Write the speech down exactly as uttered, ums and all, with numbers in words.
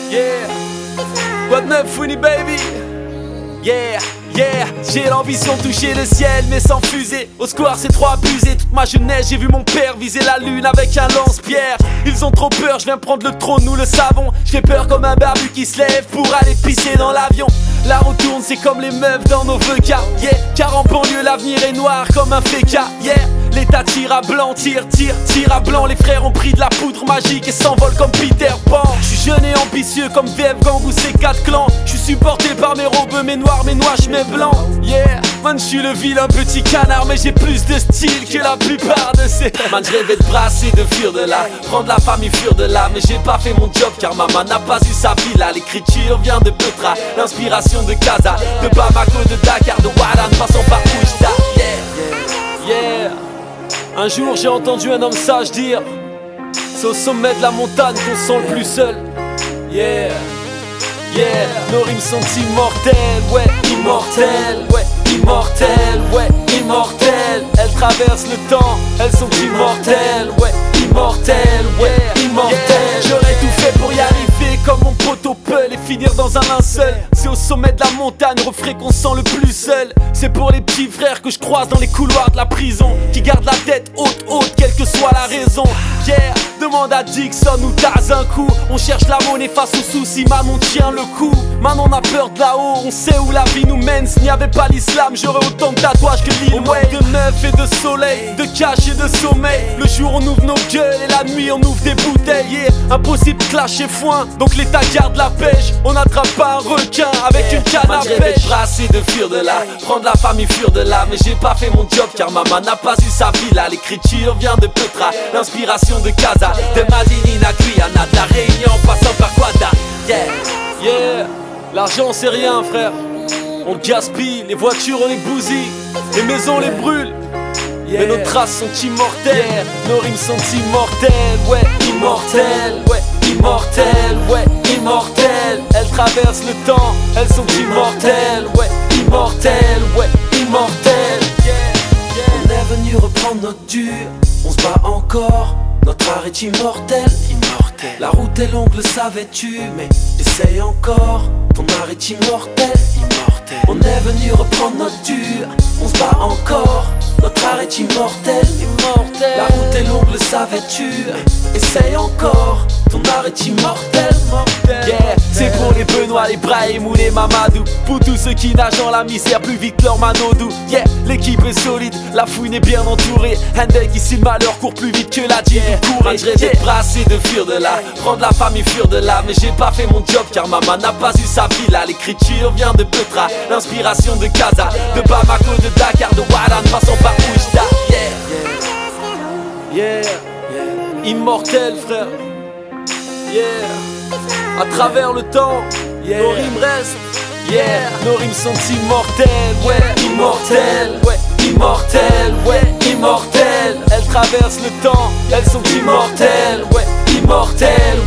Yeah. What neuf, Funny baby. Yeah, yeah. J'ai l'ambition de toucher le ciel mais sans fusée. Au square c'est trop abusé. Toute ma jeunesse j'ai vu mon père viser la lune avec un lance-pierre. Ils ont trop peur, je viens prendre le trône, nous le savons. J'ai peur comme un barbu qui se lève pour aller pisser dans l'avion. La roue tourne, c'est comme les meufs dans nos V K. Yeah, car en banlieue l'avenir est noir comme un féca. Yeah, l'état tire à blanc, tire, tire, tire à blanc. Les frères ont pris de la poudre magique et s'envolent comme Peter Pan. J'suis jeune et ambitieux comme V F Gang ou ces quatre clans. J'suis supporté par mes robes, mes noirs, mes noirs, mes blancs. Yeah, man j'suis le vilain petit canard, mais j'ai plus de style que la plupart de ces. Man j'rêvais de brasser, de fuir de là, prendre la famille, fuir de là. Mais j'ai pas fait mon job car maman n'a pas eu sa vie là. L'écriture vient de Petra, l'inspiration de Casa, de Bamako, de Dakar, de Waran, passant par Oujda. Yeah, yeah. Un jour j'ai entendu un homme sage dire: c'est au sommet de la montagne qu'on se sent le plus seul. Yeah, yeah. Nos rimes sont immortelles, ouais, immortelles, ouais, immortelles, ouais, immortelles. Elles traversent le temps, elles sont immortelles, ouais, immortelles, ouais, immortelles. J'aurais tout fait pour y arriver comme mon poteau Peul et finir dans un linceul. C'est au sommet de la montagne, refrain qu'on sent le plus seul. C'est pour les petits frères que je croise dans les couloirs de la prison, qui gardent la tête haute, haute, quelle que soit la raison. Yeah, demande à Dixon ou Taz un coup. On cherche la monnaie face aux soucis, man on tient le coup. Man on a peur de là-haut, on sait où la vie nous mène. S'il n'y avait pas l'islam, j'aurais autant de tatouages que Lil Wayne. De neuf et de soleil, de cash et de sommeil. Le jour on ouvre nos gueules et la nuit on ouvre des bouteilles. Yeah, impossible de clasher foin, donc l'état garde la pêche. On n'attrape pas un requin avec une canne à pêche. De brasser, de fuir de là, prendre la famille, fuir de là. Mais j'ai pas fait mon job car maman n'a pas eu sa vie là. L'écriture vient de Petra, l'inspiration de Casa, de Madinina, Guyana, de la Réunion en passant par Guada. Yeah, yeah. L'argent c'est rien frère, on gaspille, les voitures on les bousille, les maisons on les brûle. Yeah. Mais nos traces sont immortelles, yeah. Nos rimes sont immortelles, ouais, immortelles, ouais, immortelles, ouais, immortelles. Elles traversent le temps, elles sont immortelles, ouais, immortelles, ouais, immortelles. Yeah, yeah. On est venu reprendre notre dur, on se bat encore. Notre art est immortel, immortel. La route est longue, le savais-tu, mais essaye encore. Ton art est immortel, immortel. On est venu reprendre notre dur, on se bat encore. Notre art est immortel, immortel. La route est longue, le savais-tu, mais essaye encore. Ton art est immortel, mortel. Yeah, c'est pour les Benoît, les Brahim ou les Mamadou. Pour tous ceux qui nagent dans la misère plus vite que leur manodou. Yeah, l'équipe est solide, la fouine est bien entourée. Handel qui si le malheur court plus vite que la Jeep. Yeah, je rêvais de brasser, de fuir de là, prendre la famille, fuir de là. Mais j'ai pas fait mon job car maman n'a pas eu sa vie là. L'écriture vient de Petra, l'inspiration de Casa, de Bamako, de Dakar, de Waran, passant par Oujda. Yeah, yeah, yeah. Immortel frère. Yeah, à travers le temps, yeah. Nos rimes restent, yeah. Nos rimes sont immortelles, ouais, immortelles, ouais, immortelles, ouais, immortelles. Elles traversent le temps, elles sont immortelles, ouais, immortelles,